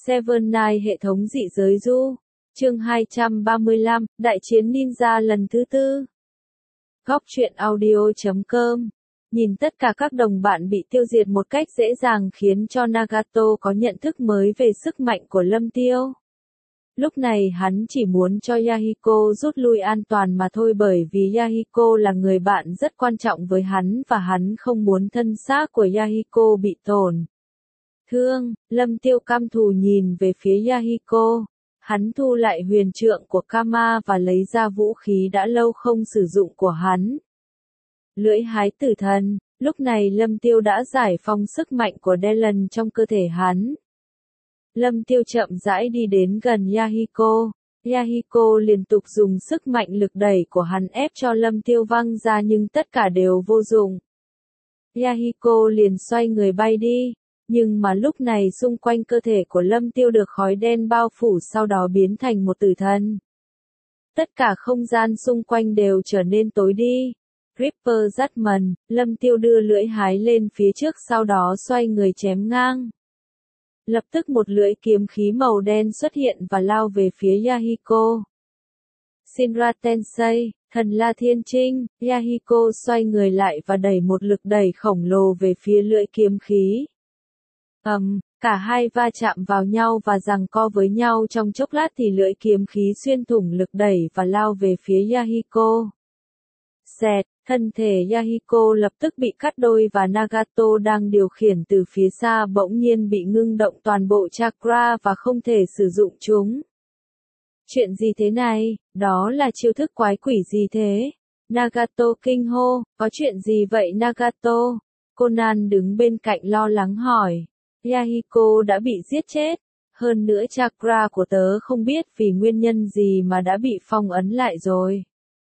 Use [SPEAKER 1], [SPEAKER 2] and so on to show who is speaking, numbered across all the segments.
[SPEAKER 1] Seven Knight hệ thống dị giới du. Chương 235, Đại chiến ninja lần thứ tư. Góc truyện audio.com. Nhìn tất cả các đồng bạn bị tiêu diệt một cách dễ dàng khiến cho Nagato có nhận thức mới về sức mạnh của Lâm Tiêu. Lúc này hắn chỉ muốn cho Yahiko rút lui an toàn mà thôi, bởi vì Yahiko là người bạn rất quan trọng với hắn và hắn không muốn thân xác của Yahiko bị tổn thương. Lâm Tiêu căm thù nhìn về phía Yahiko. Hắn thu lại huyền trượng của Kama và lấy ra vũ khí đã lâu không sử dụng của hắn. Lưỡi hái tử thần. Lúc này Lâm Tiêu đã giải phóng sức mạnh của Delan trong cơ thể hắn. Lâm Tiêu chậm rãi đi đến gần Yahiko. Yahiko liên tục dùng sức mạnh lực đẩy của hắn ép cho Lâm Tiêu văng ra nhưng tất cả đều vô dụng. Yahiko liền xoay người bay đi. Nhưng mà lúc này xung quanh cơ thể của Lâm Tiêu được khói đen bao phủ, sau đó biến thành một tử thần. Tất cả không gian xung quanh đều trở nên tối đi. Ripper Judgment, Lâm Tiêu đưa lưỡi hái lên phía trước, sau đó xoay người chém ngang. Lập tức một lưỡi kiếm khí màu đen xuất hiện và lao về phía Yahiko. Shinra Tensei, thần La Thiên Trinh. Yahiko xoay người lại và đẩy một lực đẩy khổng lồ về phía lưỡi kiếm khí. Cả hai va chạm vào nhau và giằng co với nhau trong chốc lát thì lưỡi kiếm khí xuyên thủng lực đẩy và lao về phía Yahiko. Xẹt, thân thể Yahiko lập tức bị cắt đôi và Nagato đang điều khiển từ phía xa bỗng nhiên bị ngưng động toàn bộ chakra và không thể sử dụng chúng. Chuyện gì thế này, đó là chiêu thức quái quỷ gì thế? Nagato kinh hô, có chuyện gì vậy Nagato? Conan đứng bên cạnh lo lắng hỏi. Yahiko đã bị giết chết. Hơn nữa chakra của tớ không biết vì nguyên nhân gì mà đã bị phong ấn lại rồi.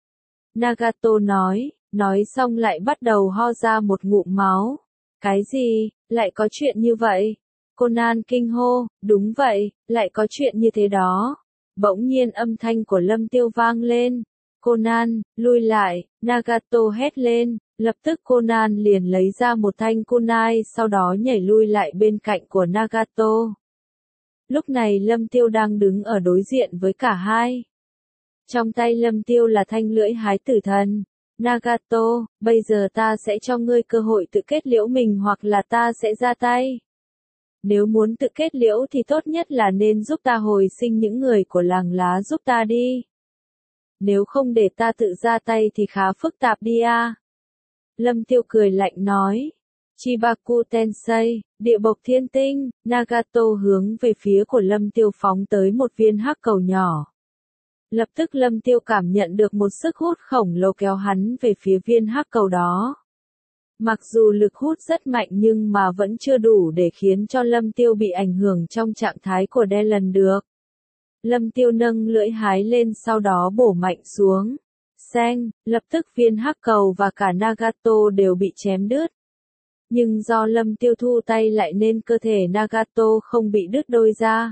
[SPEAKER 1] Nagato nói xong lại bắt đầu ho ra một ngụm máu. Cái gì, lại có chuyện như vậy? Conan kinh hô, đúng vậy, lại có chuyện như thế đó. Bỗng nhiên âm thanh của Lâm Tiêu vang lên. Conan, lui lại, Nagato hét lên. Lập tức Conan liền lấy ra một thanh kunai, sau đó nhảy lui lại bên cạnh của Nagato. Lúc này Lâm Tiêu đang đứng ở đối diện với cả hai. Trong tay Lâm Tiêu là thanh lưỡi hái tử thần. Nagato, bây giờ ta sẽ cho ngươi cơ hội tự kết liễu mình hoặc là ta sẽ ra tay. Nếu muốn tự kết liễu thì tốt nhất là nên giúp ta hồi sinh những người của làng lá giúp ta đi. Nếu không để ta tự ra tay thì khá phức tạp đi à. Lâm Tiêu cười lạnh nói. Chibaku Tensei, địa bộc thiên tinh. Nagato hướng về phía của Lâm Tiêu phóng tới một viên hắc cầu nhỏ. Lập tức Lâm Tiêu cảm nhận được một sức hút khổng lồ kéo hắn về phía viên hắc cầu đó. Mặc dù lực hút rất mạnh nhưng mà vẫn chưa đủ để khiến cho Lâm Tiêu bị ảnh hưởng trong trạng thái của Delan được. Lâm Tiêu nâng lưỡi hái lên sau đó bổ mạnh xuống. Xeng, lập tức viên hắc cầu và cả Nagato đều bị chém đứt. Nhưng do Lâm Tiêu thu tay lại nên cơ thể Nagato không bị đứt đôi ra.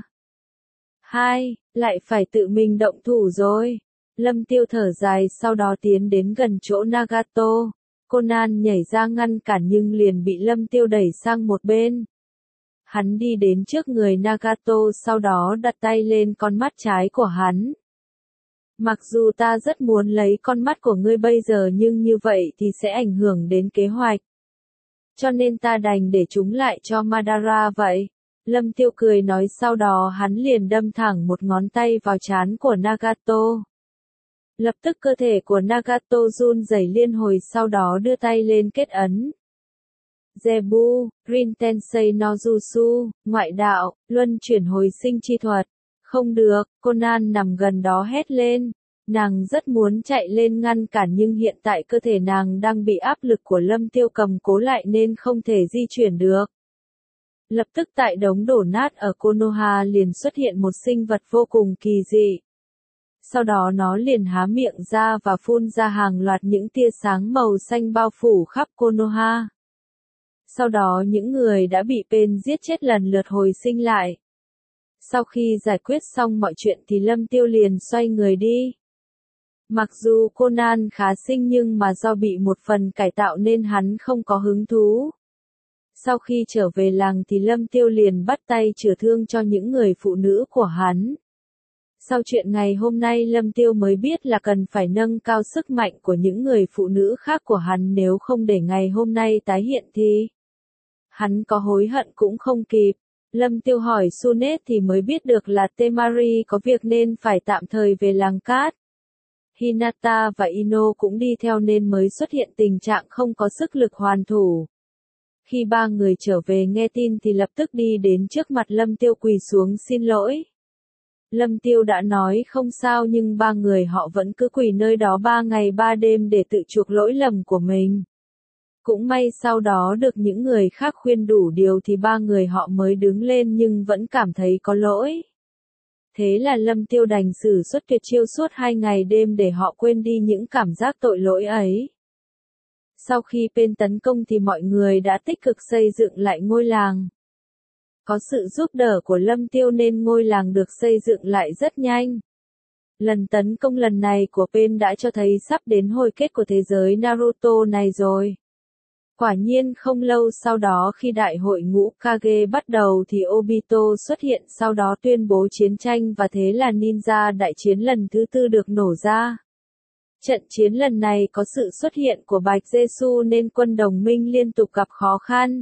[SPEAKER 1] Lại phải tự mình động thủ rồi. Lâm Tiêu thở dài sau đó tiến đến gần chỗ Nagato. Conan nhảy ra ngăn cản nhưng liền bị Lâm Tiêu đẩy sang một bên. Hắn đi đến trước người Nagato sau đó đặt tay lên con mắt trái của hắn. Mặc dù ta rất muốn lấy con mắt của ngươi bây giờ nhưng như vậy thì sẽ ảnh hưởng đến kế hoạch. Cho nên ta đành để chúng lại cho Madara vậy. Lâm Tiêu cười nói sau đó hắn liền đâm thẳng một ngón tay vào trán của Nagato. Lập tức cơ thể của Nagato run rẩy liên hồi sau đó đưa tay lên kết ấn. Zebu, Rin Tensei no Jutsu, ngoại đạo, luân chuyển hồi sinh chi thuật. Không được, Conan nằm gần đó hét lên. Nàng rất muốn chạy lên ngăn cản nhưng hiện tại cơ thể nàng đang bị áp lực của Lâm Tiêu cầm cố lại nên không thể di chuyển được. Lập tức tại đống đổ nát ở Konoha liền xuất hiện một sinh vật vô cùng kỳ dị. Sau đó nó liền há miệng ra và phun ra hàng loạt những tia sáng màu xanh bao phủ khắp Konoha. Sau đó những người đã bị Pain giết chết lần lượt hồi sinh lại. Sau khi giải quyết xong mọi chuyện thì Lâm Tiêu liền xoay người đi. Mặc dù Conan khá xinh nhưng mà do bị một phần cải tạo nên hắn không có hứng thú. Sau khi trở về làng thì Lâm Tiêu liền bắt tay chữa thương cho những người phụ nữ của hắn. Sau chuyện ngày hôm nay Lâm Tiêu mới biết là cần phải nâng cao sức mạnh của những người phụ nữ khác của hắn, nếu không để ngày hôm nay tái hiện thì hắn có hối hận cũng không kịp. Lâm Tiêu hỏi Sunet thì mới biết được là Temari có việc nên phải tạm thời về làng cát. Hinata và Ino cũng đi theo nên mới xuất hiện tình trạng không có sức lực hoàn thủ. Khi ba người trở về nghe tin thì lập tức đi đến trước mặt Lâm Tiêu quỳ xuống xin lỗi. Lâm Tiêu đã nói không sao nhưng ba người họ vẫn cứ quỳ nơi đó 3 ngày 3 đêm để tự chuộc lỗi lầm của mình. Cũng may sau đó được những người khác khuyên đủ điều thì ba người họ mới đứng lên nhưng vẫn cảm thấy có lỗi. Thế là Lâm Tiêu đành sử xuất tuyệt chiêu suốt 2 ngày đêm để họ quên đi những cảm giác tội lỗi ấy. Sau khi bên tấn công thì mọi người đã tích cực xây dựng lại ngôi làng. Có sự giúp đỡ của Lâm Tiêu nên ngôi làng được xây dựng lại rất nhanh. Lần tấn công lần này của Pain đã cho thấy sắp đến hồi kết của thế giới Naruto này rồi. Quả nhiên không lâu sau đó khi đại hội ngũ Kage bắt đầu thì Obito xuất hiện sau đó tuyên bố chiến tranh và thế là ninja đại chiến lần thứ 4 được nổ ra. Trận chiến lần này có sự xuất hiện của Bạch Jesu nên quân đồng minh liên tục gặp khó khăn.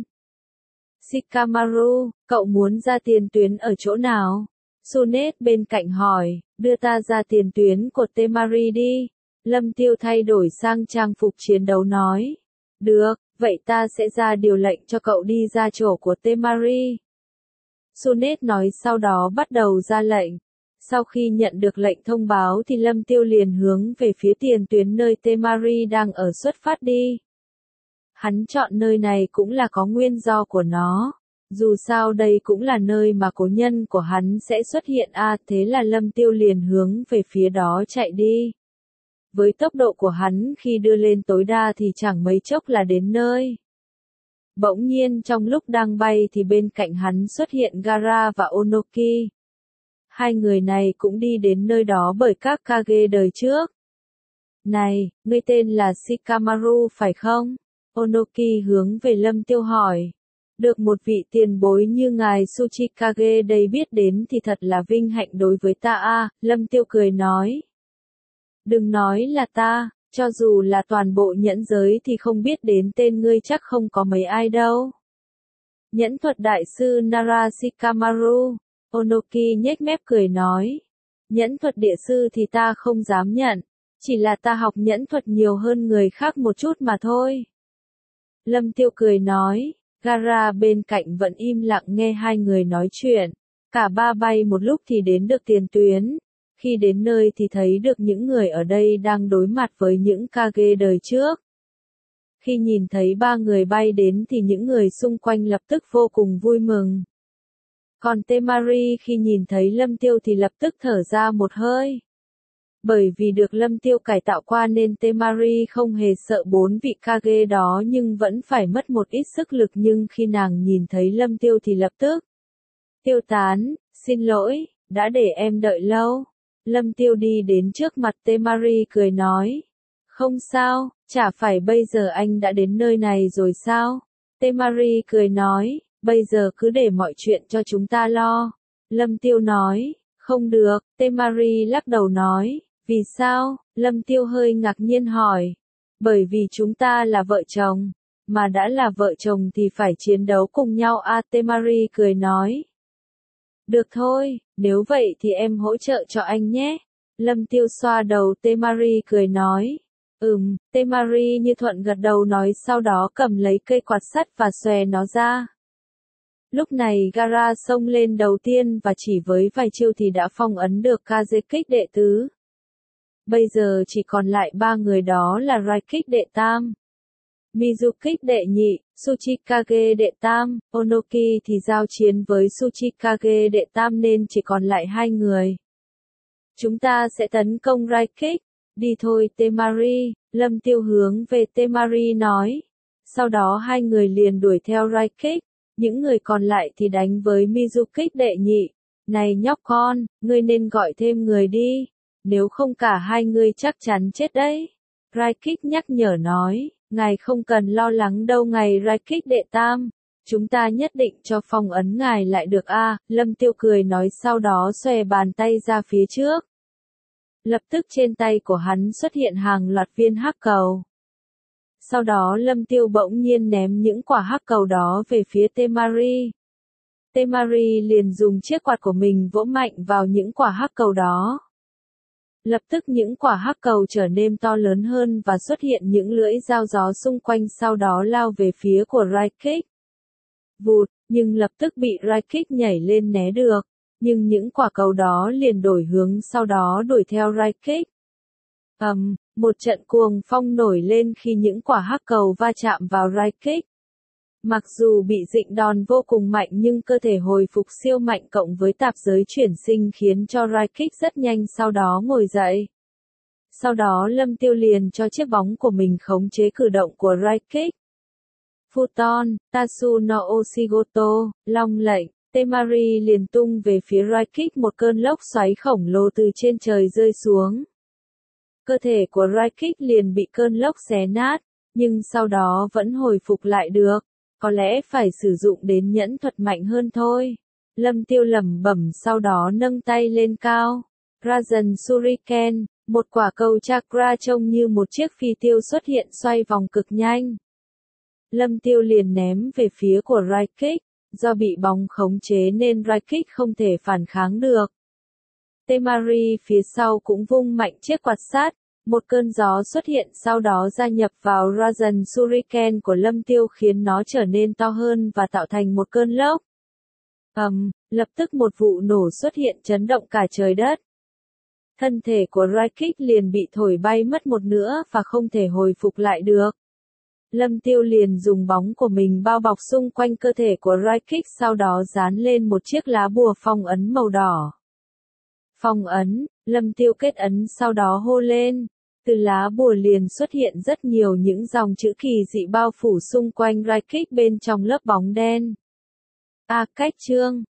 [SPEAKER 1] Shikamaru, cậu muốn ra tiền tuyến ở chỗ nào? Sunet bên cạnh hỏi, đưa ta ra tiền tuyến của Temari đi. Lâm Tiêu thay đổi sang trang phục chiến đấu nói. Được, vậy ta sẽ ra điều lệnh cho cậu đi ra chỗ của Temari. Sunet nói sau đó bắt đầu ra lệnh. Sau khi nhận được lệnh thông báo thì Lâm Tiêu liền hướng về phía tiền tuyến nơi Temari đang ở xuất phát đi. Hắn chọn nơi này cũng là có nguyên do của nó. Dù sao đây cũng là nơi mà cố nhân của hắn sẽ xuất hiện thế là Lâm Tiêu liền hướng về phía đó chạy đi. Với tốc độ của hắn khi đưa lên tối đa thì chẳng mấy chốc là đến nơi. Bỗng nhiên trong lúc đang bay thì bên cạnh hắn xuất hiện Gaara và Onoki. Hai người này cũng đi đến nơi đó bởi các Kage đời trước. Này, ngươi tên là Shikamaru phải không? Onoki hướng về Lâm Tiêu hỏi. Được một vị tiền bối như ngài Tsuchikage đây biết đến thì thật là vinh hạnh đối với ta Lâm Tiêu cười nói. Đừng nói là ta, cho dù là toàn bộ nhẫn giới thì không biết đến tên ngươi chắc không có mấy ai đâu. Nhẫn thuật đại sư Nara Shikamaru, Onoki nhếch mép cười nói. Nhẫn thuật địa sư thì ta không dám nhận, chỉ là ta học nhẫn thuật nhiều hơn người khác một chút mà thôi. Lâm Tiêu cười nói, Gaara bên cạnh vẫn im lặng nghe hai người nói chuyện. Cả ba bay một lúc thì đến được tiền tuyến. Khi đến nơi thì thấy được những người ở đây đang đối mặt với những Kage đời trước. Khi nhìn thấy ba người bay đến thì những người xung quanh lập tức vô cùng vui mừng. Còn Temari khi nhìn thấy Lâm Tiêu thì lập tức thở ra một hơi. Bởi vì được Lâm Tiêu cải tạo qua nên Temari không hề sợ 4 vị Kage đó nhưng vẫn phải mất một ít sức lực nhưng khi nàng nhìn thấy Lâm Tiêu thì lập tức tiêu tán, xin lỗi, đã để em đợi lâu. Lâm Tiêu đi đến trước mặt Temari cười nói. Không sao, chả phải bây giờ anh đã đến nơi này rồi sao? Temari cười nói, bây giờ cứ để mọi chuyện cho chúng ta lo. Lâm Tiêu nói, không được, Temari lắc đầu nói, vì sao? Lâm Tiêu hơi ngạc nhiên hỏi. Bởi vì chúng ta là vợ chồng, mà đã là vợ chồng thì phải chiến đấu cùng nhau Temari cười nói. Được thôi, nếu vậy thì em hỗ trợ cho anh nhé. Lâm Tiêu xoa đầu Temari cười nói. Temari như thuận gật đầu nói sau đó cầm lấy cây quạt sắt và xòe nó ra. Lúc này Gaara xông lên đầu tiên và chỉ với vài chiêu thì đã phong ấn được Kazekích đệ tứ. Bây giờ chỉ còn lại ba người đó là Raikích đệ tam, Mizukích đệ nhị, Tsuchikage đệ tam, Onoki thì giao chiến với Tsuchikage đệ tam nên chỉ còn lại hai người. Chúng ta sẽ tấn công Raikích. Đi thôi Temari, Lâm Tiêu hướng về Temari nói. Sau đó hai người liền đuổi theo Raikích, những người còn lại thì đánh với Mizukích đệ nhị. Này nhóc con, ngươi nên gọi thêm người đi, nếu không cả hai ngươi chắc chắn chết đấy. Raikích nhắc nhở nói, ngài không cần lo lắng đâu ngài Raikích đệ tam. Chúng ta nhất định cho phong ấn ngài lại được a, Lâm Tiêu cười nói sau đó xòe bàn tay ra phía trước. Lập tức trên tay của hắn xuất hiện hàng loạt viên hắc cầu. Sau đó Lâm Tiêu bỗng nhiên ném những quả hắc cầu đó về phía Temari. Temari liền dùng chiếc quạt của mình vỗ mạnh vào những quả hắc cầu đó. Lập tức những quả hắc cầu trở nên to lớn hơn và xuất hiện những lưỡi dao gió xung quanh sau đó lao về phía của Raikik. Vụt, nhưng lập tức bị Raikik nhảy lên né được. Nhưng những quả cầu đó liền đổi hướng sau đó đuổi theo Raikik. Một trận cuồng phong nổi lên khi những quả hắc cầu va chạm vào Raikik. Mặc dù bị dịnh đòn vô cùng mạnh nhưng cơ thể hồi phục siêu mạnh cộng với tạp giới chuyển sinh khiến cho Raikik rất nhanh sau đó ngồi dậy. Sau đó Lâm Tiêu liền cho chiếc bóng của mình khống chế cử động của Raikik. Futon, Tatsu no Oshigoto, Long lệnh, Temari liền tung về phía Raikik một cơn lốc xoáy khổng lồ từ trên trời rơi xuống. Cơ thể của Raikik liền bị cơn lốc xé nát, nhưng sau đó vẫn hồi phục lại được. Có lẽ phải sử dụng đến nhẫn thuật mạnh hơn thôi. Lâm Tiêu lẩm bẩm sau đó nâng tay lên cao. Rajan Shuriken, một quả cầu chakra trông như một chiếc phi tiêu xuất hiện xoay vòng cực nhanh. Lâm Tiêu liền ném về phía của Raikik, do bị bóng khống chế nên Raikik không thể phản kháng được. Temari phía sau cũng vung mạnh chiếc quạt sát, một cơn gió xuất hiện sau đó gia nhập vào Rajan Shuriken của Lâm Tiêu khiến nó trở nên to hơn và tạo thành một cơn lốc. Lập tức một vụ nổ xuất hiện chấn động cả trời đất. Thân thể của Raikik liền bị thổi bay mất một nửa và không thể hồi phục lại được. Lâm Tiêu liền dùng bóng của mình bao bọc xung quanh cơ thể của Raikik sau đó dán lên một chiếc lá bùa phong ấn màu đỏ. Phong ấn, Lâm Tiêu kết ấn sau đó hô lên. Từ lá bùa liền xuất hiện rất nhiều những dòng chữ kỳ dị bao phủ xung quanh Raikik bên trong lớp bóng đen. Cách chương